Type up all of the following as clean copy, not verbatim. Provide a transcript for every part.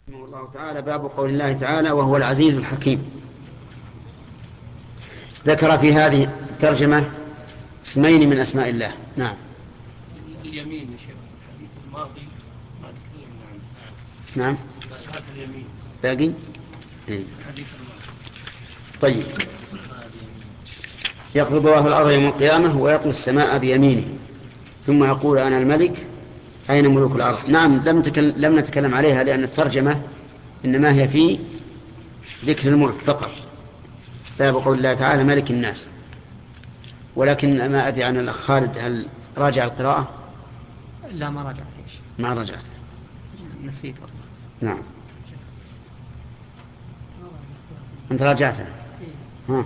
رحمه الله تعالى. باب قول الله تعالى وهو العزيز الحكيم. ذكر في هذه الترجمة اسمين من أسماء الله. نعم. اليمين يا شيخ الحديث الماضي ما تكلمنا عنه. نعم. هذا اليمين باقي. الحديث الماضي. طيب. يقبض الله الأرض يوم القيامة ويطوي السماء بيمينه ثم يقول أنا الملك أين ملوك الأرض. نعم. لم نتكلم عليها لأن الترجمة إنما هي في ذكر الملك فقط. باب قول الله تعالى ملك الناس. ولكن ما أدري عن الأخ خالد هل راجع القراءة؟ لا ما راجعت. ما رجعت. نسيت والله. نعم. أنت راجعتها؟ ها؟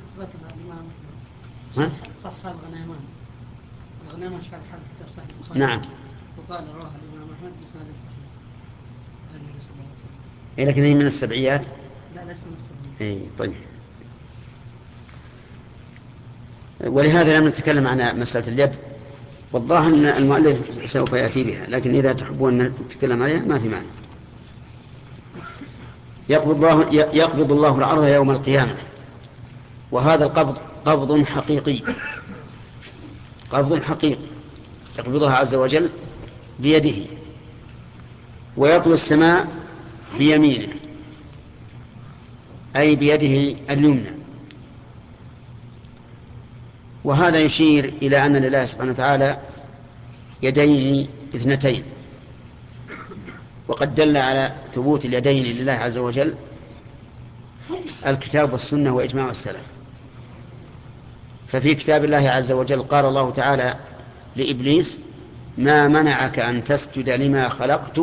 ها؟ صح الغنيمان شرح الكتاب صحيح البخاري. نعم. وقال رواه الإمام أحمد بسند صحيح عن النبي صلى الله عليه وسلم. لكن هي من السبعيات؟ لا ليس من السبعيات. طيب. ولهذا لم نتكلم عن مسألة اليد، والظاهر أن المؤلف سوف يأتي بها، لكن إذا تحبون أن نتكلم عليها ما في معنى. يقبض الله الأرض يوم القيامة، وهذا القبض قبض حقيقي، قبض حقيقي يقبضها عز وجل بيده، ويطوي السماء بيمينه أي بيده اليمنى. وهذا يشير إلى أن لله سبحانه وتعالى يدين اثنتين، وقد دل على ثبوت اليدين لله عز وجل الكتاب والسنة وإجماع السلف. ففي كتاب الله عز وجل قال الله تعالى لإبليس ما منعك أن تسجد لما خلقت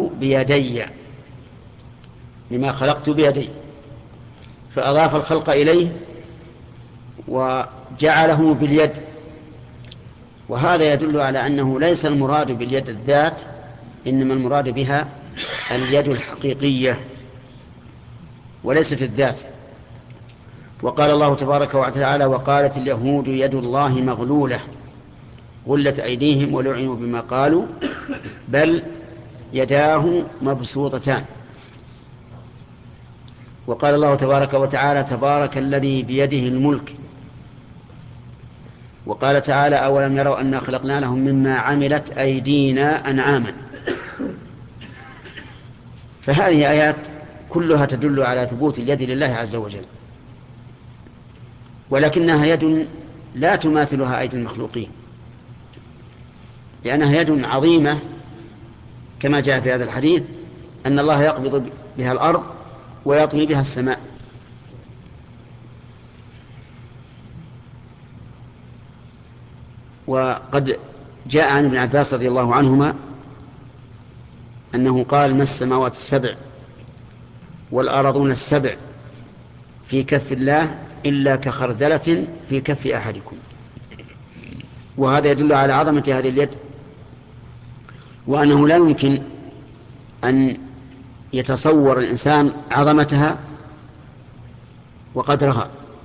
بيدي، فأضاف الخلق إليه وجعله باليد. وهذا يدل على أنه ليس المراد باليد الذات، إنما المراد بها اليد الحقيقية وليست الذات. وقال الله تبارك وتعالى وقالت اليهود يد الله مغلولة غلت أيديهم ولعنوا بما قالوا بل يداه مبسوطتان. وقال الله تبارك وتعالى تبارك الذي بيده الملك. وقال تعالى أولم يروا أنا خلقنا لهم مما عملت أيدينا أنعاما. فهذه آيات كلها تدل على ثبوت اليد لله عز وجل، ولكنها يد لا تماثلها أيدي المخلوقين، لأنها يد عظيمة كما جاء في هذا الحديث أن الله يقبض بها الأرض ويطوي بها السماء. وقد جاء عن ابن عباس رضي الله عنهما أنه قال ما السماوات السبع والأرضون السبع في كف الله إلا كخردلة في كف أحدكم. وهذا يدل على عظمة هذه اليد، وأنه لا يمكن أن يتصور الإنسان عظمتها وقدرها.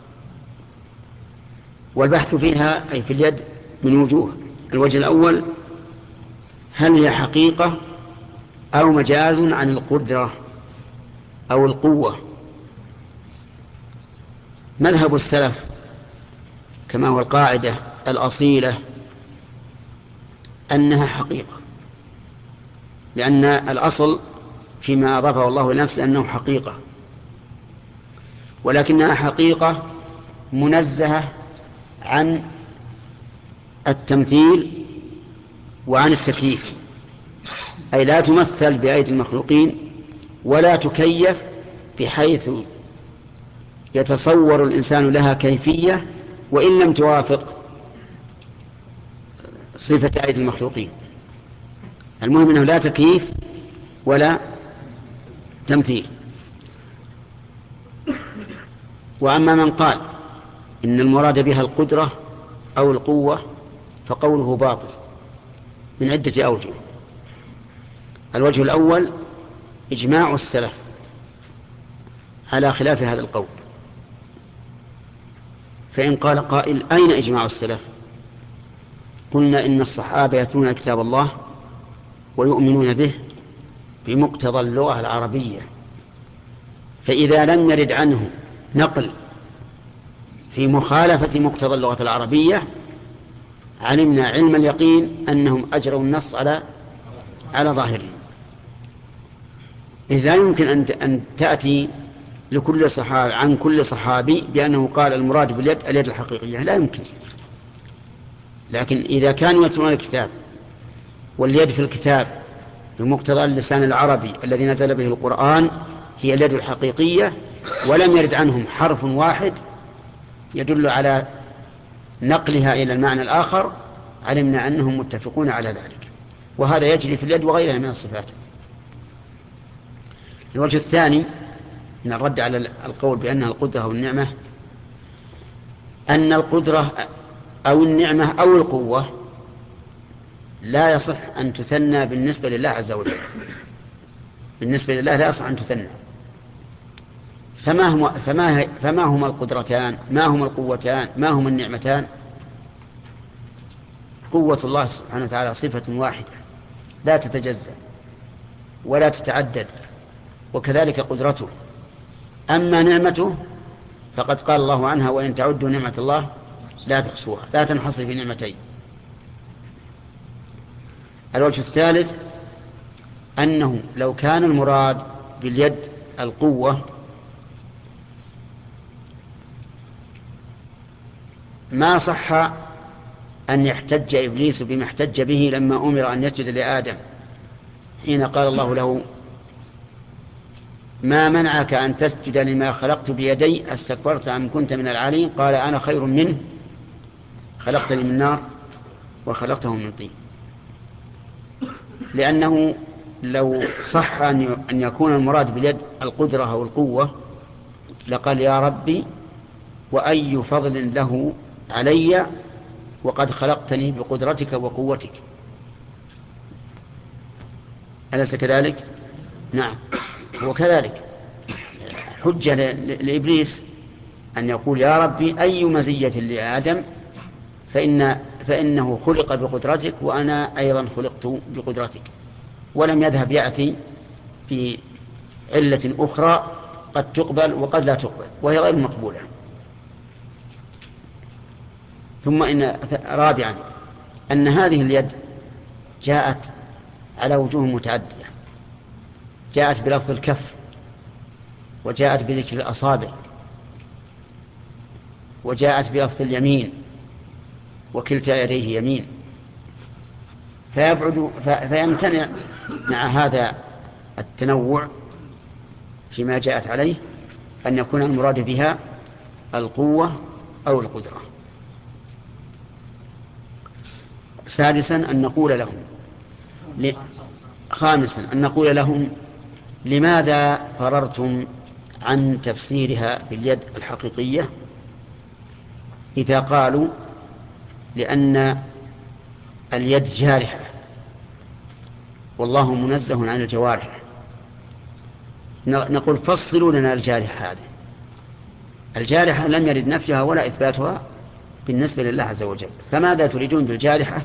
والبحث فيها أي في اليد من وجوه. الوجه الأول هل هي حقيقة أو مجاز عن القدرة أو القوة. مذهب السلف كما هو القاعدة الأصيلة أنها حقيقة، لأن الأصل فيما أضافه الله لنفسه أنه حقيقة، ولكنها حقيقة منزهة عن التمثيل وعن التكييف، أي لا تمثل بأيدي المخلوقين ولا تكيف بحيث يتصور الإنسان لها كيفية وإن لم توافق صفة أيدي المخلوقين. المهم أنه لا تكييف ولا تمثيل. وأما من قال إن المراد بها القدرة أو القوة فقوله باطل من عدة أوجه. الوجه الأول إجماع السلف على خلاف هذا القول. فإن قال قائل أين إجماع السلف؟ قلنا إن الصحابة يتلون كتاب الله ويؤمنون به بمقتضى اللغة العربية فإذا لم يرد عنه نقل في مخالفة مقتضى اللغة العربية علمنا علم اليقين أنهم أجروا النص على ظاهره. إذ لا يمكن أن تأتي لكل صحابي عن كل صحابي بأنه قال المراد باليد اليد الحقيقية، لا يمكن. لكن إذا كانوا يتلون الكتاب واليد في الكتاب بمقتضى اللسان العربي الذي نزل به القرآن هي اليد الحقيقية، ولم يرد عنهم حرف واحد يدل على نقلها إلى المعنى الآخر، علمنا أنهم متفقون على ذلك. وهذا يجري في اليد وغيرها من الصفات. الوجه الثاني من الرد على القول بأنها القدرة والنعمة أن القدرة أو النعمة أو القوة لا يصح أن تثنى بالنسبة لله عز وجل. بالنسبة لله لا يصح أن تثنى. فما هما القدرتان؟ ما هما القوتان؟ ما هما النعمتان؟ قوة الله سبحانه وتعالى صفة واحدة لا تتجزأ ولا تتعدد، وكذلك قدرته. أما نعمته فقد قال الله عنها وإن تعدوا نعمة الله لا تحصوها، لا تنحصر في نعمتين. الوجه الثالث أنه لو كان المراد باليد القوة ما صح أن يحتج إبليس بما احتج به لما أمر أن يسجد لآدم حين قال الله له ما منعك أن تسجد لما خلقت بيدي استكبرت أم كنت من العالين؟ قال أنا خير منه خلقتني من نار وخلقته من طين. لأنه لو صح أن يكون المراد باليد القدرة أو القوة لقال يا ربي وأي فضل له علي وقد خلقتني بقدرتك وقوتك. أليس كذلك؟ نعم، هو كذلك. حجة لإبليس أن يقول يا ربي أي مزية لآدم فإنه خلق بقدرتك وأنا أيضا خلقت بقدرتك، ولم يذهب يأتي بعلة أخرى قد تقبل وقد لا تقبل وهي غير مقبولة. ثم إن رابعا أن هذه اليد جاءت على وجوه متعددة، جاءت بلفظ الكف، وجاءت بذكر الأصابع، وجاءت بلفظ اليمين وكلتا يديه يمين، فيمتنع مع هذا التنوع فيما جاءت عليه أن يكون المراد بها القوة أو القدرة. سادسا أن نقول لهم خامسا أن نقول لهم لماذا فررتم عن تفسيرها باليد الحقيقية إذا قالوا لأن اليد جارحة والله منزه عن الجوارح؟ نقول فصلوا لنا الجارحة هذه. الجارحة لم يرد نفيها ولا إثباتها بالنسبة لله عز وجل، فماذا تريدون بالجارحة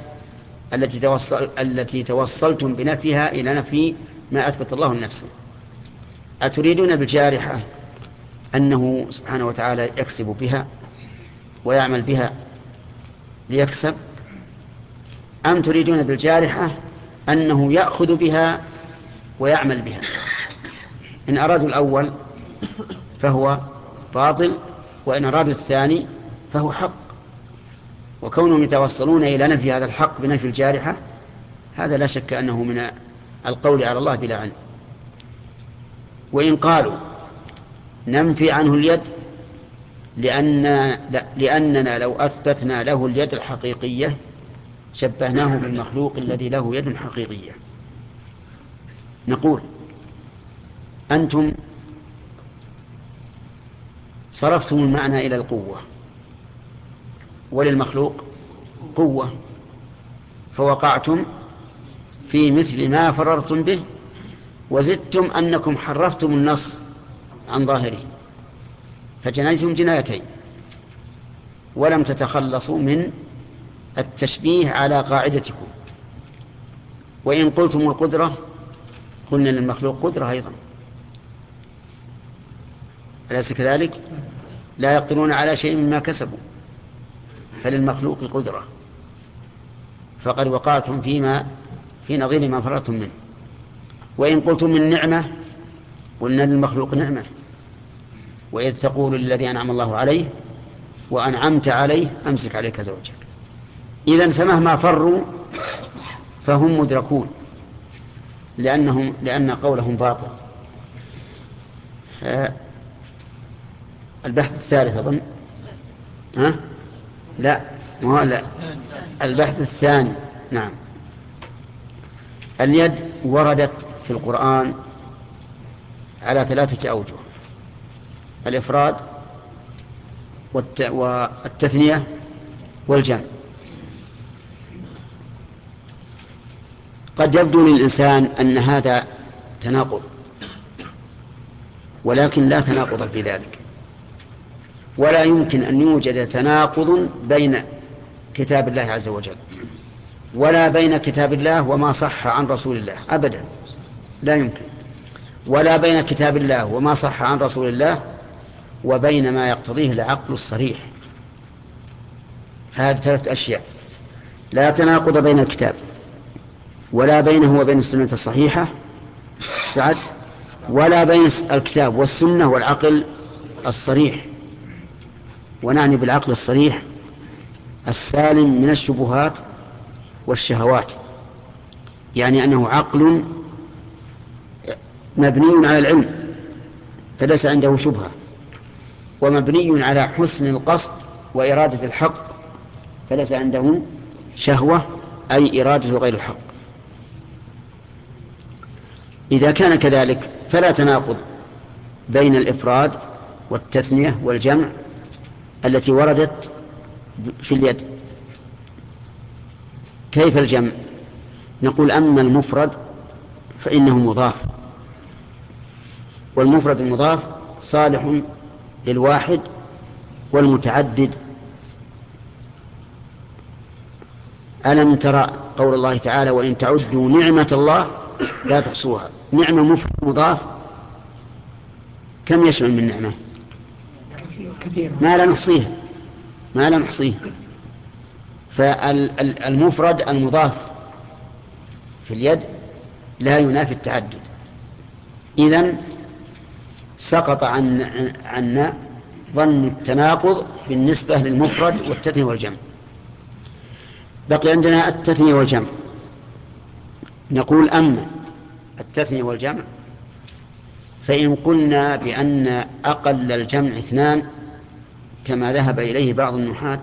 التي توصلتم بنفيها إلى نفي ما أثبت الله لنفسه؟ أتريدون بالجارحة أنه سبحانه وتعالى يكسب بها ويعمل بها ليكسب، أم تريدون بالجارحة أنه يأخذ بها ويعمل بها؟ إن أرادوا الأول فهو باطل، وإن أرادوا الثاني فهو حق. وكونهم يتوصلون إلى نفي هذا الحق بنفي الجارحة هذا لا شك أنه من القول على الله بلا علم. وإن قالوا ننفي عنه اليد لأننا لو أثبتنا له اليد الحقيقية شبهناه بالمخلوق الذي له يد حقيقية، نقول أنتم صرفتم المعنى إلى القوة وللمخلوق قوة، فوقعتم في مثل ما فررتم به، وزدتم أنكم حرفتم النص عن ظاهره فجنيتم جنايتين، ولم تتخلصوا من التشبيه على قاعدتكم. وإن قلتم القدرة قلنا للمخلوق قدرة أيضا، أليس كذلك؟ لا يقدرون على شيء مما كسبوا فللمخلوق القدرة، فقد وقعتم في نظير ما فرطتم منه. وإن قلتم من نعمة قلنا للمخلوق نعمة، وإذ تقول للذي أنعم الله عليه وأنعمت عليه أمسك عليك زوجك. إذن فمهما فروا فهم مدركون لأن قولهم باطل. البحث الثالث أظن لا البحث الثاني. نعم. اليد وردت في القرآن على 3 أوجه: الإفراد والتثنية والجمع. قد يبدو للإنسان أن هذا تناقض، ولكن لا تناقض في ذلك، ولا يمكن أن يوجد تناقض بين كتاب الله عز وجل ولا بين كتاب الله وما صح عن رسول الله أبدا، لا يمكن، ولا بين كتاب الله وما صح عن رسول الله وبين ما يقتضيه العقل الصريح. فهذه 3 أشياء: لا تناقض بين الكتاب ولا بينه وبين السنة الصحيحة بعد، ولا بين الكتاب والسنة والعقل الصريح. ونعني بالعقل الصريح السالم من الشبهات والشهوات، يعني أنه عقل مبني على العلم فليس عنده شبهة، ومبني على حسن القصد وإرادة الحق فليس عنده شهوة أي إرادة غير الحق. إذا كان كذلك فلا تناقض بين الإفراد والتثنية والجمع التي وردت في اليد. كيف الجمع؟ نقول أما المفرد فإنه مضاف، والمفرد المضاف صالح للواحد والمتعدد. ألم ترى قول الله تعالى: وإن تعدوا نعمة الله لا تحصوها. نعمة مفرد مضاف كم يشمل من نعمة؟ ما لا نحصيها. فالمفرد المضاف في اليد لا ينافي التعدد. إذن سقط عنا ظن التناقض بالنسبة للمفرد والتثنية والجمع. بقي عندنا التثنية والجمع. نقول أما التثنية والجمع فإن قلنا بأن أقل الجمع 2 كما ذهب إليه بعض النحاة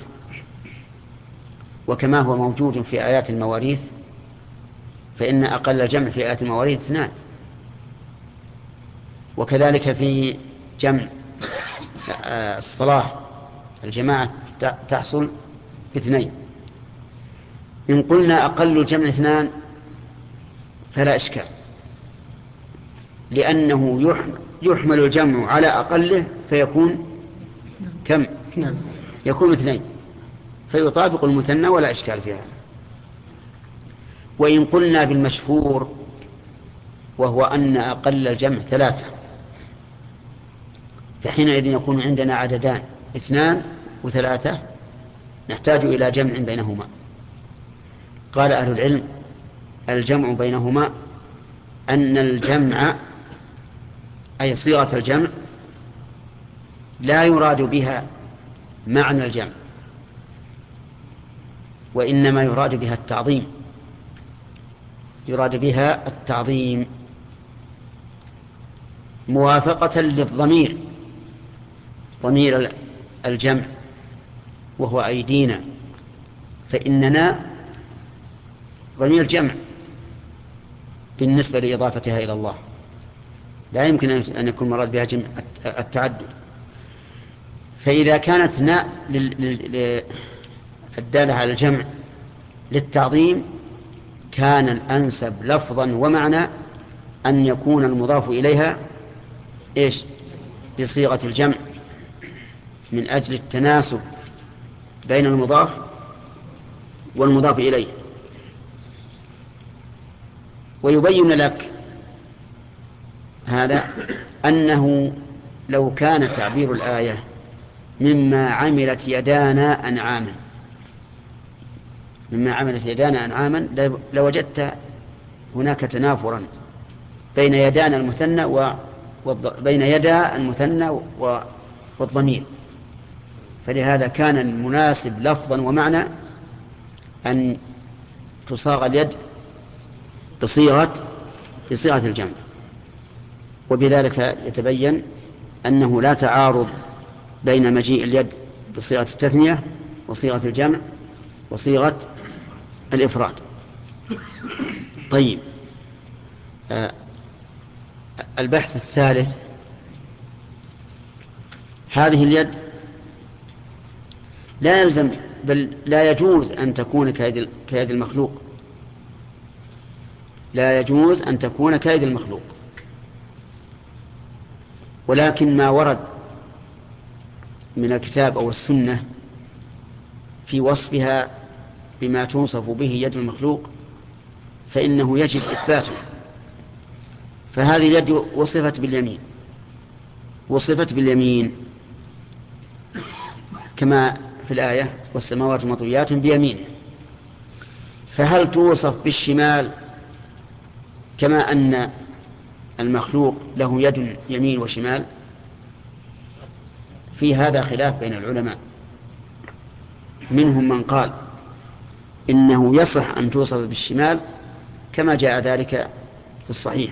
وكما هو موجود في آيات المواريث، فإن أقل الجمع في آيات المواريث 2، وكذلك في جمع الصلاة الجماعة تحصل ب2. إن قلنا أقل الجمع 2 فلا إشكال، لأنه يحمل الجمع على أقله فيكون كم؟ يكون 2، فيطابق المثنى ولا إشكال في هذا. وإن قلنا بالمشهور وهو أن أقل الجمع 3، فحينئذ يكون عندنا عددان 2 و3 نحتاج إلى جمع بينهما. قال أهل العلم: الجمع بينهما أن الجمع أي صيغة الجمع لا يراد بها معنى الجمع، وإنما يراد بها التعظيم. يراد بها التعظيم موافقة للضمير، ضمير الجمع وهو أيدينا، فإننا ضمير جمع بالنسبة لإضافتها إلى الله، لا يمكن أن يكون مراد بها جمع التعدد. فإذا كانت ناء الدالة على الجمع للتعظيم كان الأنسب لفظا ومعنى أن يكون المضاف إليها بصيغة الجمع من أجل التناسب بين المضاف والمضاف إليه. ويبين لك هذا أنه لو كان تعبير الآية مما عملت يدانا أنعاما، مما عملت يدانا أنعاما، لوجدت هناك تنافرا بين يدانا المثنى بين يدا المثنى والضمير، فلهذا كان المناسب لفظا ومعنى أن تصاغ اليد بصيغة الجمع. وبذلك يتبين أنه لا تعارض بين مجيء اليد بصيغة التثنية وصيغة الجمع وصيغة الإفراد. طيب، البحث الثالث: هذه اليد لا يلزم بل لا يجوز أن تكون كيد المخلوق، لا يجوز أن تكون كيد المخلوق، ولكن ما ورد من الكتاب أو السنة في وصفها بما توصف به يد المخلوق فإنه يجب إثباته. فهذه اليد وصفت باليمين كما في الآية: والسماوات مطويات بيمينه. فهل توصف بالشمال كما أن المخلوق له يد يمين وشمال؟ في هذا خلاف بين العلماء، منهم من قال إنه يصح أن توصف بالشمال كما جاء ذلك في الصحيح،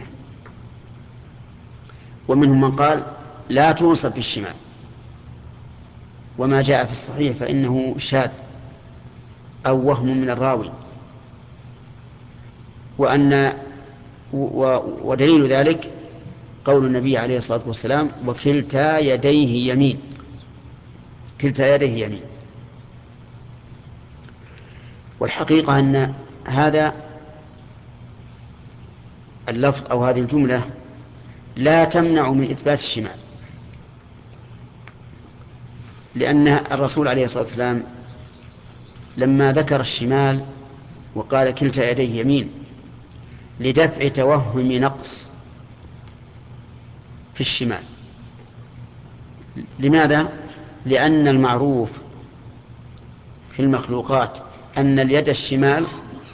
ومنهم من قال لا توصف بالشمال، وما جاء في الصحيح فإنه شاذ أو وهم من الراوي. ودليل ذلك قول النبي عليه الصلاة والسلام: وكلتا يديه يمين. كلتا يديه يمين. والحقيقة أن هذا اللفظ أو هذه الجملة لا تمنع من إثبات الشمال، لأن الرسول عليه الصلاة والسلام لما ذكر الشمال وقال كلتا يديه يمين لدفع توهم نقص في الشمال. لماذا؟ لأن المعروف في المخلوقات أن اليد الشمال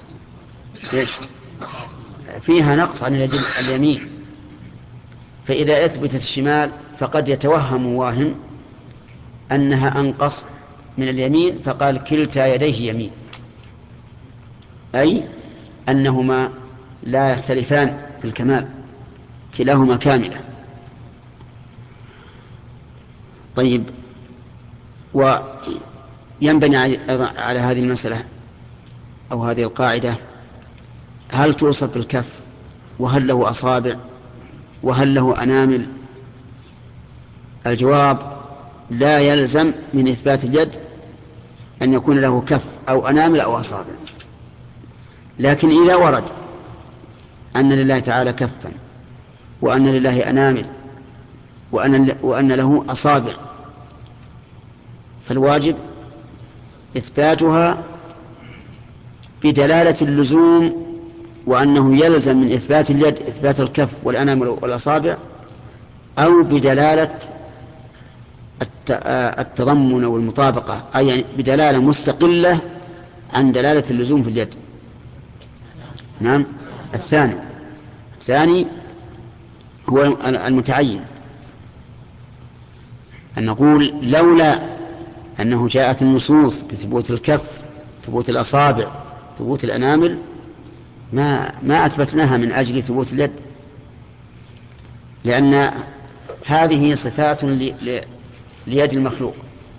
فيها نقص عن اليد اليمين، فإذا أثبتت الشمال فقد يتوهم واهم أنها أنقص من اليمين، فقال كلتا يديه يمين، أي أنهما لا يختلفان في الكمال، كلاهما كاملة. طيب، وينبني على هذه المسألة أو هذه القاعدة: هل توصف بالكف؟ وهل له أصابع؟ وهل له أنامل؟ الجواب: لا يلزم من إثبات اليد أن يكون له كف أو أنامل أو أصابع، لكن إذا ورد أن لله تعالى كفا وأن لله أنامل وأن له أصابع، فالواجب إثباتها بدلالة اللزوم، وأنه يلزم من إثبات اليد إثبات الكف والأنامل والأصابع، أو بدلالة التضمن والمطابقة، أي يعني بدلالة مستقلة عن دلالة اللزوم في اليد. نعم، الثاني هو المتعين، أن نقول لولا أنه جاءت النصوص بثبوت الكف، ثبوت الأصابع، ثبوت الأنامل، ما أثبتناها من أجل ثبوت اليد، لأن هذه صفات ليد المخلوق،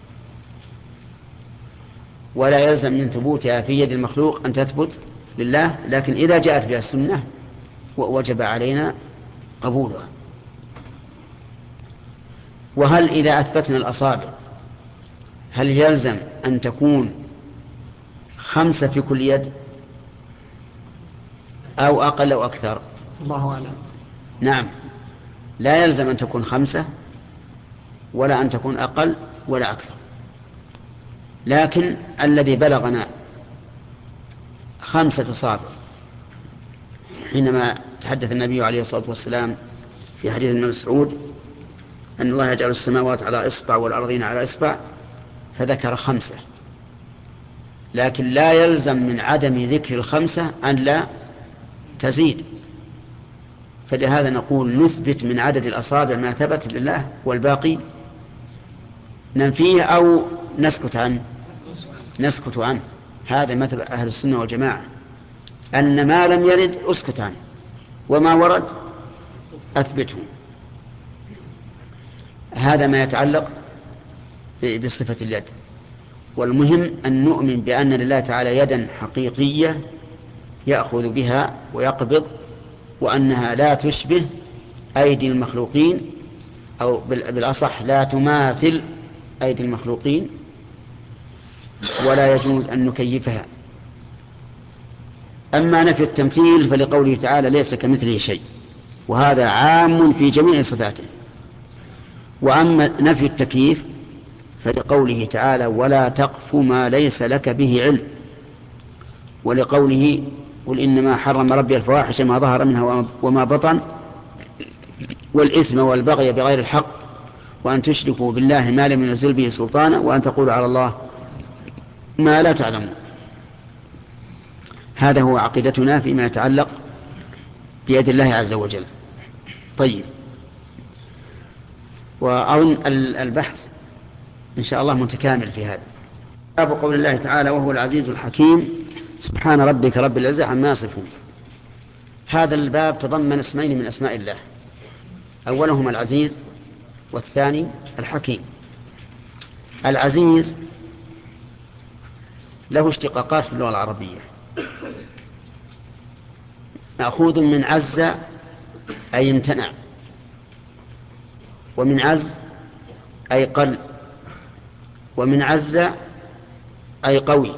ولا يلزم من ثبوتها في يد المخلوق أن تثبت لله، لكن إذا جاءت بها السنة وجب علينا قبولها. وهل إذا أثبتنا الأصابع هل يلزم أن تكون 5 في كل يد أو أقل أو أكثر؟ الله أعلم. نعم، لا يلزم أن تكون 5 ولا أن تكون أقل ولا أكثر، لكن الذي بلغنا 5 أصابع حينما تحدث النبي عليه الصلاة والسلام في حديث ابن مسعود أن الله يجعل السماوات على إصبع والأرضين على إصبع، فذكر 5، لكن لا يلزم من عدم ذكر 5 أن لا تزيد. فلهذا نقول نثبت من عدد الأصابع ما ثبت لله، والباقي ننفيه أو نسكت عنه. هذا مثل أهل السنة والجماعة، أن ما لم يرد أسكت عنه، وما ورد أثبته. هذا ما يتعلق بصفة اليد. والمهم أن نؤمن بأن لله تعالى يدا حقيقية يأخذ بها ويقبض، وأنها لا تشبه أيدي المخلوقين، أو بالأصح لا تماثل أيدي المخلوقين، ولا يجوز أن نكيفها. أما نفي التمثيل فلقوله تعالى ليس كمثله شيء، وهذا عام في جميع صفاته. وأما نفي التكييف فلقوله تعالى ولا تقف ما ليس لك به علم، ولقوله قل إنما حرم ربي الفواحش ما ظهر منها وما بطن والإثم والبغي بغير الحق وأن تشركوا بالله ما لم ينزل به سلطانا وأن تقولوا على الله ما لا تعلمون. هذا هو عقيدتنا فيما يتعلق بيد الله عز وجل. طيب، وأظن البحث إن شاء الله متكامل في هذا. باب قول الله تعالى وهو العزيز الحكيم سبحان ربك رب العزة عما يصفون. هذا الباب تضمن اسمين من أسماء الله، أولهما العزيز والثاني الحكيم. العزيز له اشتقاقات في اللغة العربية، مأخوذ من عز أي امتنع، ومن عز أي قل، ومن عز أي قوي.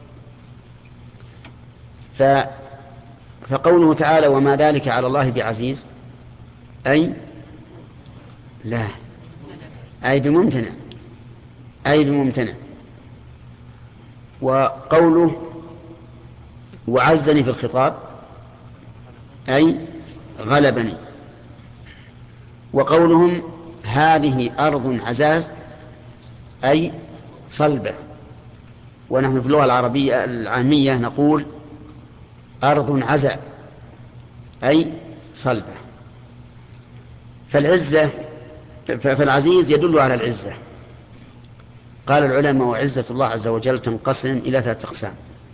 فقوله تعالى وما ذلك على الله بعزيز أي لا، أي بممتنع. وقوله وعزني في الخطاب أي غلبني. وقولهم هذه أرض عزاز أي صلبة. ونحن في اللغة العربية العامية نقول أرض عزا أي صلبة. فالعزيز يدل على العزة. قال العلماء وعزة الله عز وجل تنقسم إلى 3 أقسام: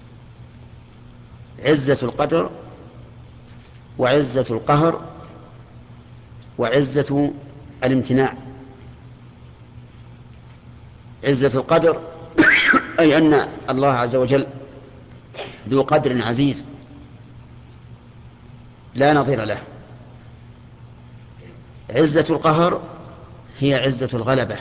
عزة القدر، وعزة القهر، وعزة الامتناع. عزة القدر أي أن الله عز وجل ذو قدر عزيز لا نظير له. عزة القهر هي عزة الغلبة،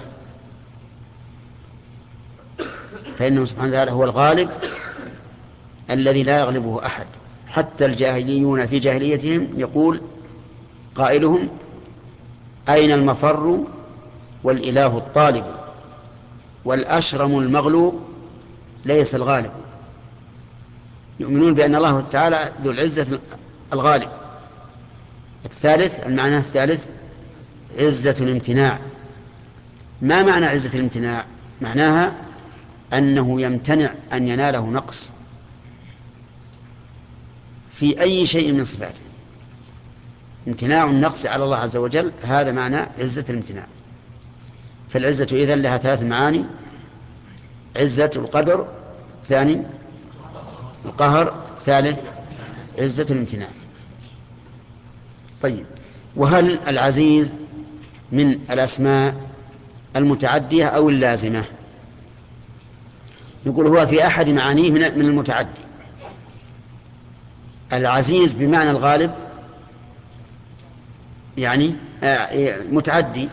فإنه سبحانه وتعالى هو الغالب الذي لا يغلبه أحد. حتى الجاهليون في جاهليتهم يقول قائلهم أين المفر والإله الطالب والأشرم المغلوب ليس الغالب. يؤمنون بأن الله تعالى ذو العزة الغالب. المعنى الثالث عزة الامتناع. ما معنى عزة الامتناع؟ معناها أنه يمتنع أن يناله نقص في أي شيء من صفاته. امتناع النقص على الله عز وجل، هذا معنى عزة الامتناع. فالعزة إذن لها 3 معاني: عزة القدر، ثاني القهر، ثالث عزة الامتناع. طيب، وهل العزيز من الأسماء المتعدية أو اللازمة؟ نقول هو في أحد معانيه من المتعدي. العزيز بمعنى الغالب يعني متعدي.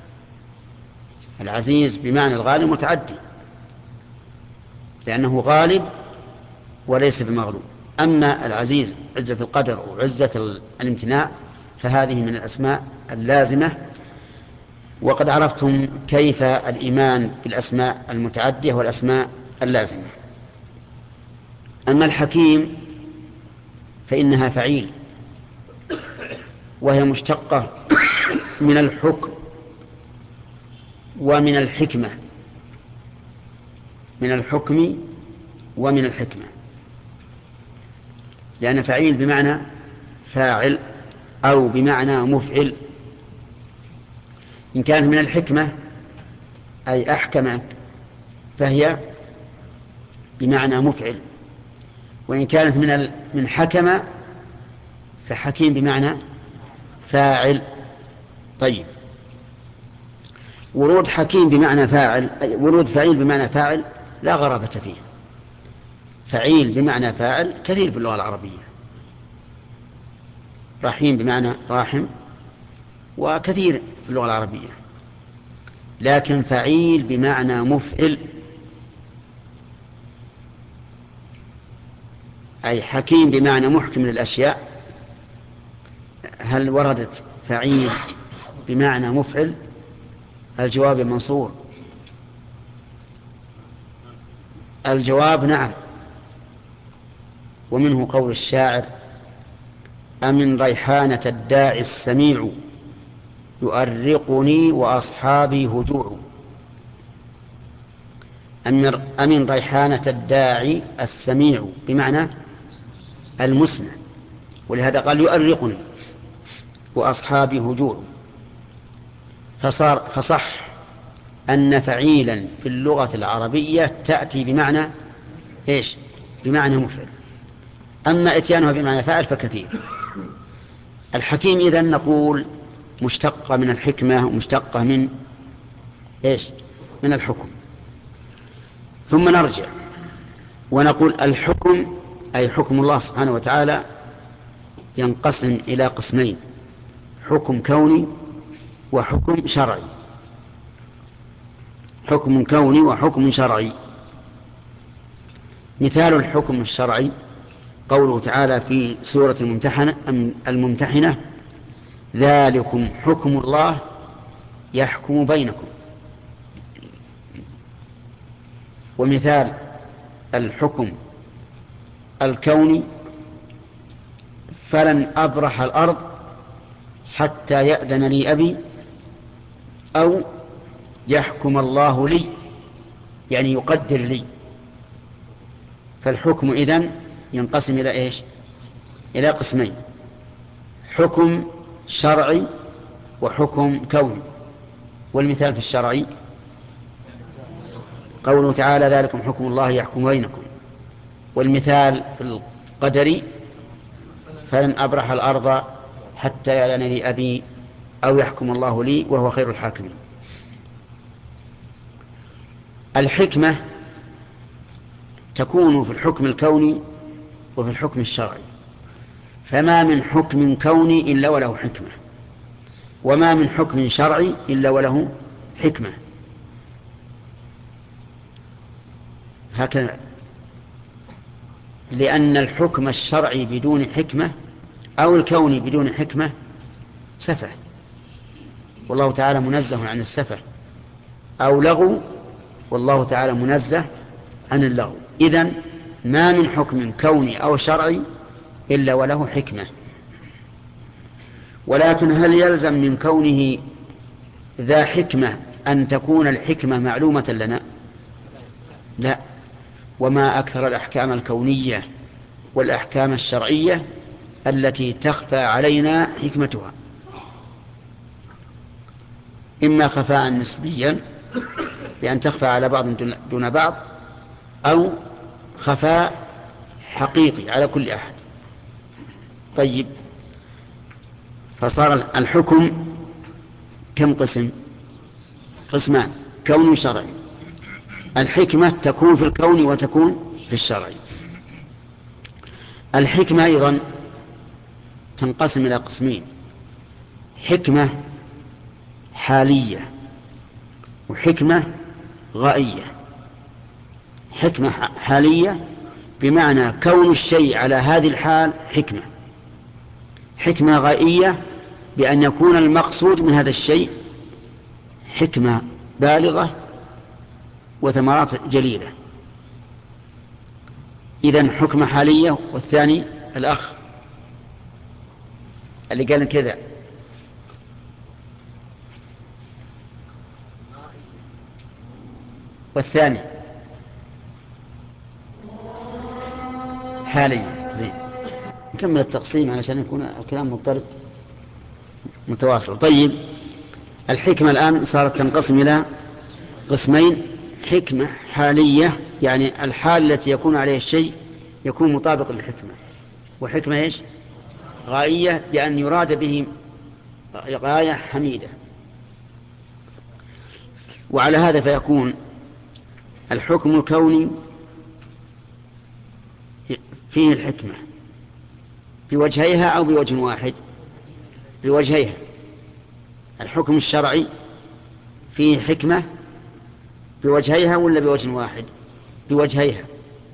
العزيز بمعنى الغالب متعدي لأنه غالب وليس بمغلوب. أما العزيز عزة القدر وعزة الامتناع فهذه من الأسماء اللازمة. وقد عرفتم كيف الإيمان بالأسماء المتعدية والأسماء اللازمة. أما الحكيم فإنها فعيل، وهي مشتقة من الحكم ومن الحكمة، من الحكم ومن الحكمة، لأن فعيل بمعنى فاعل أو بمعنى مفعل. إن كانت من الحكمة أي أحكم فهي بمعنى مفعل، وإن كانت من حكم فحكيم بمعنى فاعل. طيب، ورود حكيم بمعنى فاعل، ورود فعيل بمعنى فاعل لا غرابة فيه. فعيل بمعنى فاعل كثير في اللغة العربية، رحيم بمعنى راحم وكثير في اللغة العربية، لكن فعيل بمعنى مفعل أي حكيم بمعنى محكم للأشياء. هل وردت فعيل بمعنى مفعل؟ الجواب منصور، الجواب نعم. ومنه قول الشاعر: أمن ريحانة الداعي السميع يؤرقني وأصحابي هجوع. أمن ريحانة الداعي السميع بمعنى المسمع، ولهذا قال يؤرقني وأصحابي هجوع. فصح أن فعيلا في اللغة العربية تأتي بمعنى إيش؟ بمعنى مفعل. أما إتيانها بمعنى فاعل فكثير. الحكيم إذن نقول مشتقة من الحكمة ومشتقة من إيش؟ من الحكم. ثم نرجع ونقول الحكم أي حكم الله سبحانه وتعالى ينقسم إلى قسمين: حكم كوني وحكم شرعي. حكم كوني وحكم شرعي. مثال الحكم الشرعي قوله تعالى في سورة الممتحنة: ذلكم حكم الله يحكم بينكم. ومثال الحكم الكوني: فلن أبرح الأرض حتى يأذن لي أبي أو يحكم الله لي، يعني يقدر لي. فالحكم إذن ينقسم إلى إيش؟ إلى قسمين: حكم شرعي وحكم كوني. والمثال في الشرعي قوله تعالى: ذلكم حكم الله يحكم بينكم. والمثال في القدر: فلن أبرح الأرض حتى يأذن لي أبي أو يحكم الله لي وهو خير الحاكمين. الحكمة تكون في الحكم الكوني وفي الحكم الشرعي، فما من حكم كوني إلا وله حكمة، وما من حكم شرعي إلا وله حكمة. هكذا، لأن الحكم الشرعي بدون حكمة أو الكوني بدون حكمة سفه، والله تعالى منزه عن السفه، أو لغو والله تعالى منزه عن اللغو. إذن ما من حكم كوني أو شرعي إلا وله حكمة. ولكن هل يلزم من كونه ذا حكمة أن تكون الحكمة معلومة لنا؟ لا. وما أكثر الأحكام الكونية والأحكام الشرعية التي تخفى علينا حكمتها، إما خفاء نسبيا بأن تخفى على بعض دون بعض، أو خفاء حقيقي على كل أحد. طيب، فصار الحكم كم قسم؟ قسمان: كوني وشرعي. الحكمة تكون في الكون وتكون في الشرعي. الحكمة أيضا تنقسم إلى قسمين: حكمة حالية وحكمة غائية. حكمة حالية بمعنى كون الشيء على هذه الحال حكمة. حكمة غائية بأن يكون المقصود من هذا الشيء حكمة بالغة وثمرات جليلة. إذن حكمة حالية. والثاني الأخ اللي قال كذا: والثاني حاليا. زين، نكمل التقسيم علشان يكون الكلام مضطرد متواصل. طيب، الحكمة الآن صارت تنقسم إلى قسمين: حكمة حالية، يعني الحال التي يكون عليه الشيء يكون مطابق للحكمة، وحكمة إيش؟ غائية، بأن يراد به غاية حميدة. وعلى هذا فيكون الحكم الكوني فيه الحكمة بوجهيها أو بوجه واحد؟ بوجهيها. الحكم الشرعي فيه حكمة بوجهيها ولا بوجه واحد؟ بوجهيها.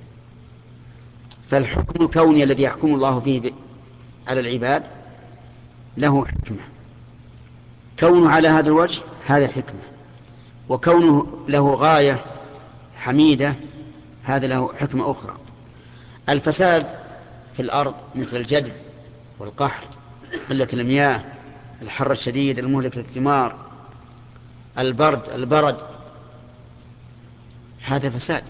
فالحكم الكوني الذي يحكم الله فيه على العباد له حكمة، كونه على هذا الوجه هذا حكمة، وكونه له غاية حميدة هذا له حكمة أخرى. الفساد في الأرض مثل الجدب والقحط، قلة المياه، الحر الشديد المهلك للثمار، البرد، هذا فساد،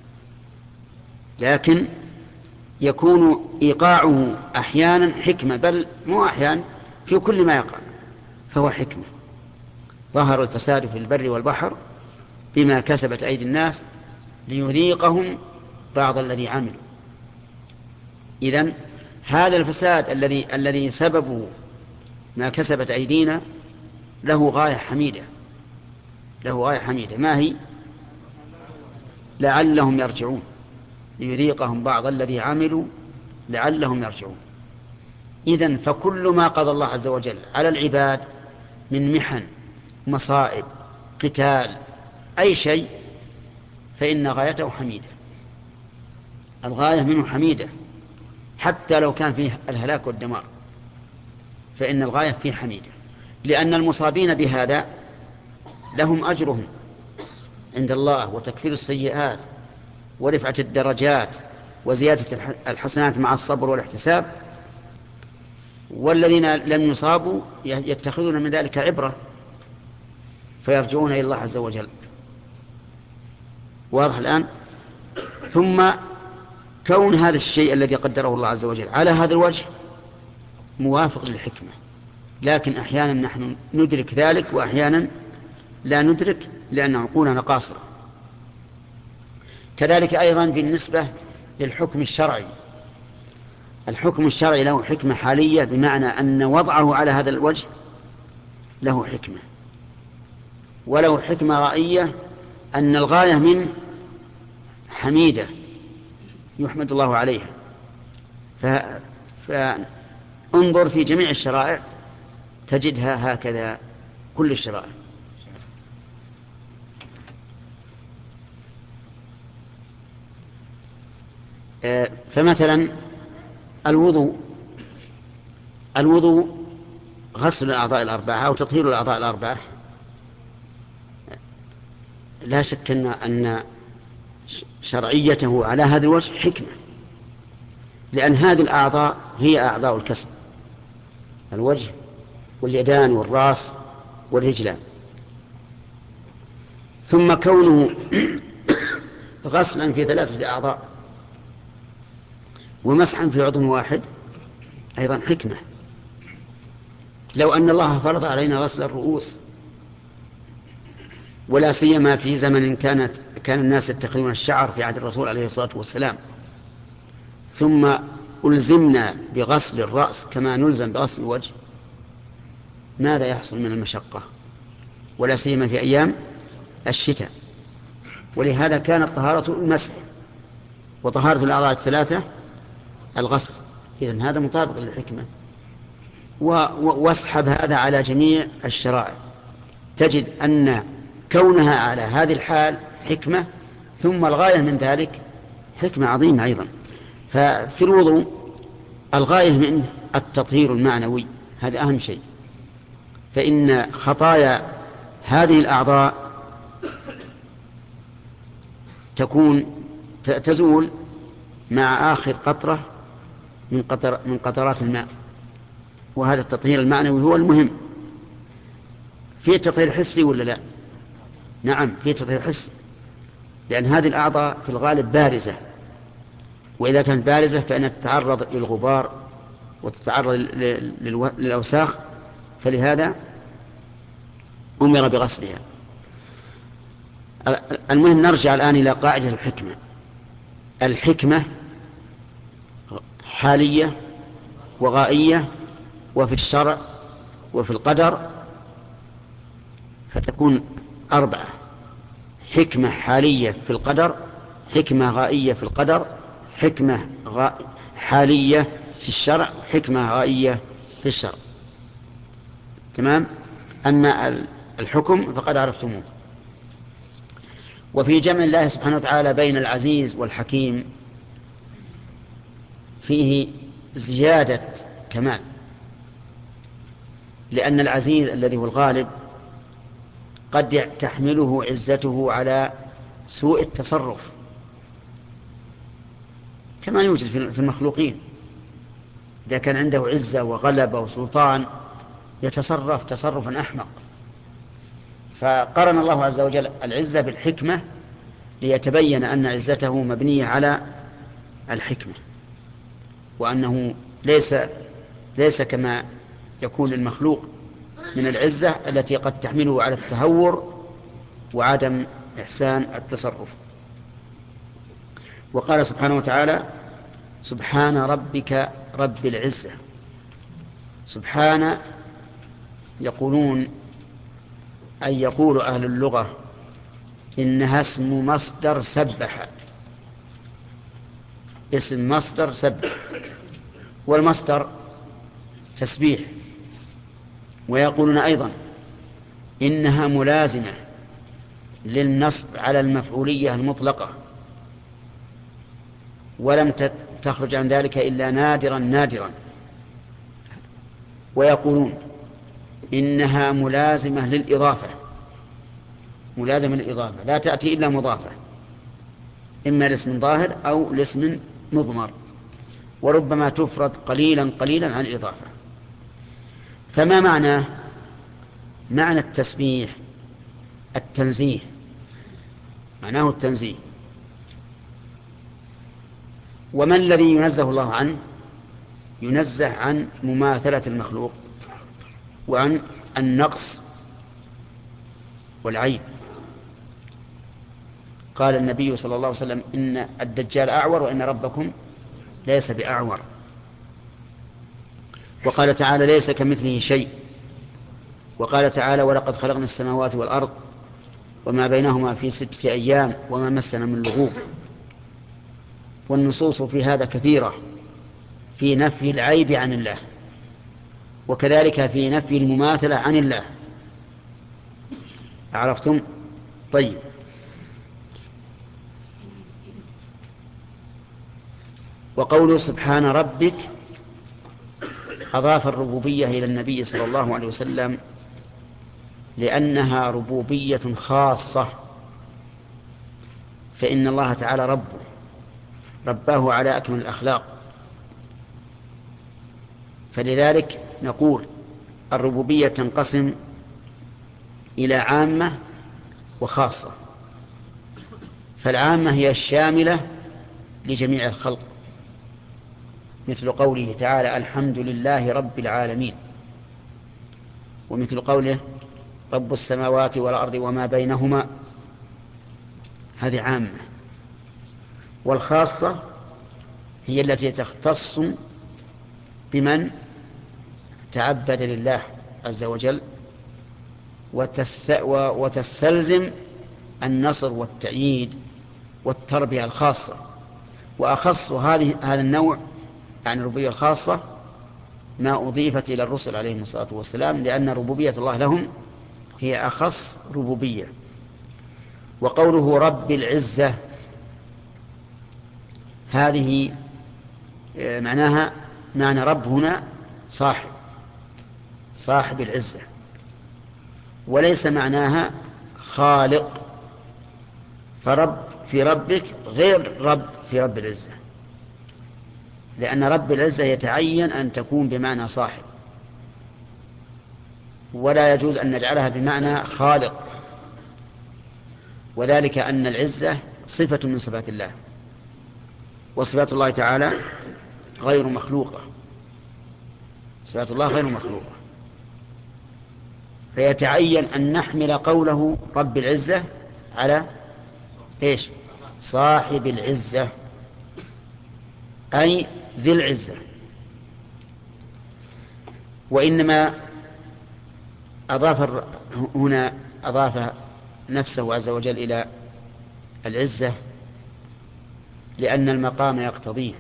لكن يكون إيقاعه أحيانا حكمة، بل مو أحيانا، في كل ما يقع فهو حكمة. ظهر الفساد في البر والبحر بما كسبت أيدي الناس ليذيقهم بعض الذي عملوا. إذن هذا الفساد الذي سببه ما كسبت أيدينا له غاية حميدة، ما هي؟ لعلهم يرجعون، ليذيقهم بعض الذي عملوا لعلهم يرجعون. إذن فكل ما قضى الله عز وجل على العباد من محن، مصائب، قتال، أي شيء، فإن غايته حميدة، الغاية منه حميدة، حتى لو كان فيه الهلاك والدمار فإن الغاية فيه حميدة، لأن المصابين بهذا لهم أجرهم عند الله، وتكفير السيئات، ورفعة الدرجات، وزيادة الحسنات مع الصبر والاحتساب. والذين لم يصابوا يتخذون من ذلك عبرة فيرجعون إلى الله عز وجل. واضح الآن؟ ثم كون هذا الشيء الذي قدره الله عز وجل على هذا الوجه موافق للحكمة، لكن أحيانا نحن ندرك ذلك وأحيانا لا ندرك لأن عقولنا قاصرة. كذلك أيضا بالنسبة للحكم الشرعي، الحكم الشرعي له حكمة حالية، بمعنى أن وضعه على هذا الوجه له حكمة، وله حكمة غائية، أن الغاية منه حميدة يحمد الله عليها. فانظر في جميع الشرائع تجدها هكذا، كل الشرائع. فمثلا الوضوء غسل الأعضاء الأربعة أو تطهير الأعضاء الأربعة، لا شك أن شرعيته على هذا الوجه حكمة، لأن هذه الأعضاء هي أعضاء الكسب: الوجه واليدان والرأس والرجلان. ثم كونه غسلا في 3 أعضاء ومسحا في عضو واحد أيضا حكمة. لو أن الله فرض علينا غسل الرؤوس، ولا سيما في زمن كان الناس يتخذون الشعر في عهد الرسول عليه الصلاة والسلام، ثم ألزمنا بغسل الرأس كما نلزم بغسل الوجه، ماذا يحصل من المشقة؟ ولا سيما في أيام الشتاء. ولهذا كانت طهارة المسح، وطهارة الأعضاء 3 الغسل. إذن هذا مطابق للحكمة. واسحب هذا على جميع الشرائع، تجد أن كونها على هذه الحال حكمة، ثم الغاية من ذلك حكمة عظيمة أيضا. ففي الوضوء الغاية منه التطهير المعنوي، هذا أهم شيء، فإن خطايا هذه الأعضاء تزول مع آخر قطرة من قطرات الماء. وهذا التطهير المعنوي هو المهم. في تطهير حسي ولا لا؟ نعم، في تطهير حسي، لأن هذه الأعضاء في الغالب بارزة، وإذا كانت بارزة فإنها تتعرض للغبار وتتعرض للأوساخ، فلهذا أمر بغسلها. المهم نرجع الآن إلى قاعدة الحكمة. الحكمة حالية وغائية وفي الشرع وفي القدر، فتكون 4: حكمة حالية في القدر، حكمة غائية في القدر، حكمة حالية في الشرع، حكمة غائية في الشرع. تمام؟ أما الحكم فقد عرفتموه. وفي جمع الله سبحانه وتعالى بين العزيز والحكيم فيه زيادة كمال، لأن العزيز الذي هو الغالب قد تحمله عزته على سوء التصرف، كما يوجد في المخلوقين. إذا كان عنده عزة وغلبة وسلطان يتصرف تصرفا أحمق، فقرن الله عز وجل العزة بالحكمة ليتبين أن عزته مبنية على الحكمة، وأنه ليس كما يكون المخلوق من العزة التي قد تحمله على التهور وعدم إحسان التصرف. وقال سبحانه وتعالى: سبحان ربك رب العزة. سبحان يقولون أي يقول أهل اللغة إنها اسم مصدر سبح، اسم مصدر سبح، والمصدر تسبيح. ويقولون أيضا إنها ملازمة للنصب على المفعولية المطلقة، ولم تخرج عن ذلك إلا نادرا نادرا. ويقولون إنها ملازمة للإضافة، ملازمة للإضافة لا تأتي إلا مضافة، إما لاسم ظاهر أو لاسم مضمر، وربما تفرد قليلا قليلا عن الإضافة. فما معنى التسبيح؟ التنزيه، معناه التنزيه. ومن الذي ينزه الله عنه؟ ينزه عن مماثلة المخلوق وعن النقص والعيب. قال النبي صلى الله عليه وسلم: إن الدجال أعور وإن ربكم ليس بأعور. وقال تعالى: ليس كمثله شيء. وقال تعالى: ولقد خلقنا السماوات والأرض وما بينهما في 6 أيام وما مسنا من لغوب. والنصوص في هذا كثيرة في نفي العيب عن الله، وكذلك في نفي المماثلة عن الله. عرفتم؟ طيب، وقوله سبحان ربك أضاف الربوبية إلى النبي صلى الله عليه وسلم لأنها ربوبية خاصة، فإن الله تعالى رباه على أكمل الأخلاق. فلذلك نقول الربوبية تنقسم إلى عامة وخاصة. فالعامة هي الشاملة لجميع الخلق، مثل قوله تعالى: الحمد لله رب العالمين، ومثل قوله: رب السماوات والأرض وما بينهما. هذه عامة. والخاصة هي التي تختص بمن تعبد لله عز وجل وتستلزم النصر والتأييد والتربية الخاصة. وأخص هذا النوع عن الربوبية الخاصة ما أضيفت إلى الرسل عليهم الصلاة والسلام، لأن ربوبية الله لهم هي أخص ربوبية. وقوله رب العزة هذه معناها معنى رب هنا صاحب العزة، وليس معناها خالق. فرب في ربك غير رب في رب العزة، لأن رب العزة يتعين أن تكون بمعنى صاحب، ولا يجوز أن نجعلها بمعنى خالق. وذلك أن العزة صفة من صفات الله، وصفات الله تعالى غير مخلوقة، صفات الله غير مخلوقة. فيتعين أن نحمل قوله رب العزة على إيش؟ صاحب العزة، أي ذي العزة. وإنما أضاف نفسه عز وجل إلى العزة لأن المقام يقتضيه،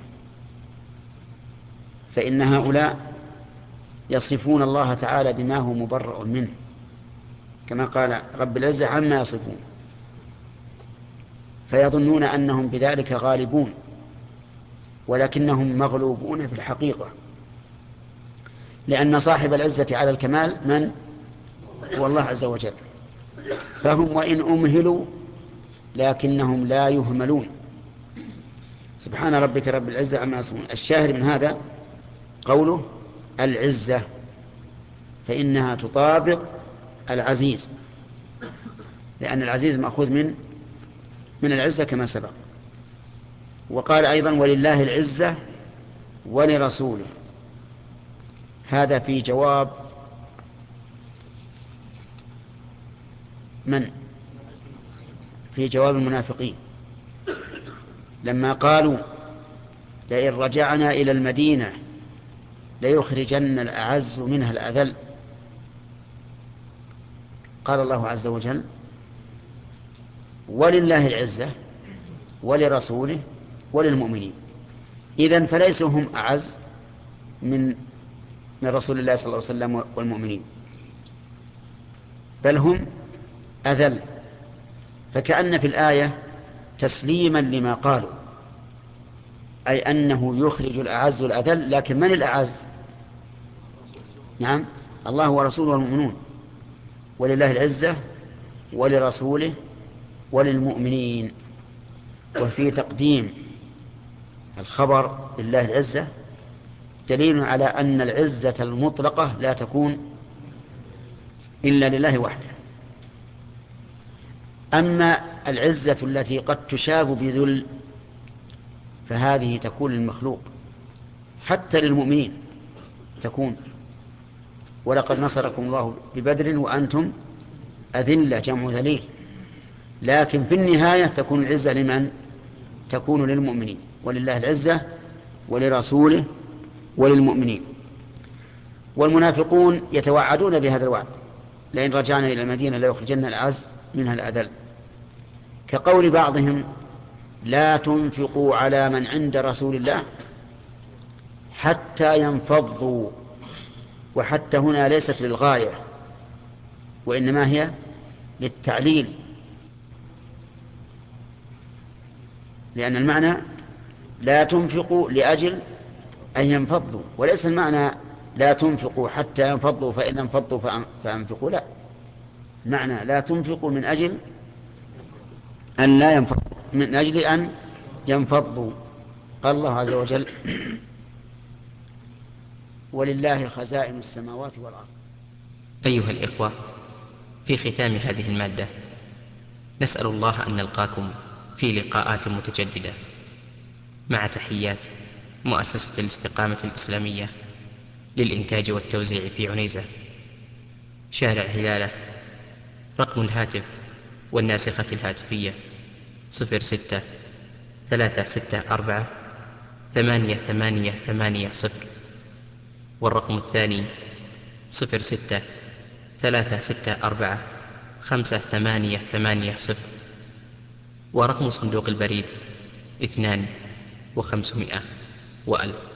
فإن هؤلاء يصفون الله تعالى بما هو مبرأ منه، كما قال رب العزة عما يصفون، فيظنون أنهم بذلك غالبون، ولكنهم مغلوبون في الحقيقة، لأن صاحب العزة على الكمال من هو الله عز وجل، فهم وإن أمهلوا لكنهم لا يهملون. سبحان ربك رب العزة عما يصفون. الشاهد من هذا قوله العزة، فإنها تطابق العزيز، لأن العزيز مأخوذ من العزة كما سبق. وقال أيضا ولله العزة ولرسوله، هذا في جواب من؟ في جواب المنافقين لما قالوا لئن رجعنا إلى المدينة ليخرجن الأعز منها الأذل. قال الله عز وجل ولله العزة ولرسوله وللمؤمنين، إذن فليسوا هم أعز من رسول الله صلى الله عليه وسلم والمؤمنين، بل هم أذل. فكأن في الآية تسليما لما قالوا، أي أنه يخرج الأعز والأذل، لكن من الأعز؟ نعم الله ورسوله والمؤمنون. ولله العزة ولرسوله وللمؤمنين. وفي تقديم الخبر لله العزة دليل على أن العزة المطلقة لا تكون إلا لله وحده. أما العزة التي قد تشاب بذل فهذه تكون للمخلوق، حتى للمؤمنين تكون. ولقد نصركم الله ببدر وأنتم أذلة، جمع ذليل. لكن في النهاية تكون العزة لمن؟ تكون للمؤمنين. ولله العزة ولرسوله وللمؤمنين. والمنافقون يتوعدون بهذا الوعد لئن رجعنا إلى المدينة ليخرجن الأعز منها الأذل، كقول بعضهم لا تنفقوا على من عند رسول الله حتى ينفضوا. وحتى هنا ليست للغاية، وإنما هي للتعليل، لأن المعنى لا تنفقوا لأجل أن ينفضوا، وليس المعنى لا تنفقوا حتى ينفضوا فإذا انفضوا فأنفقوا، لا، معنى لا تنفقوا من أجل أن لا ينفضوا، من أجل أن ينفضوا. قال الله عز وجل ولله خزائن السماوات والأرض. أيها الإخوة، في ختام هذه المادة نسأل الله أن نلقاكم في لقاءات متجددة، مع تحيات مؤسسة الاستقامة الإسلامية للإنتاج والتوزيع في عنيزة، شارع هلالة. رقم الهاتف والناسخة الهاتفية 06-364-8880، والرقم الثاني 06-364-5880، ورقم صندوق البريد 2500 و1000.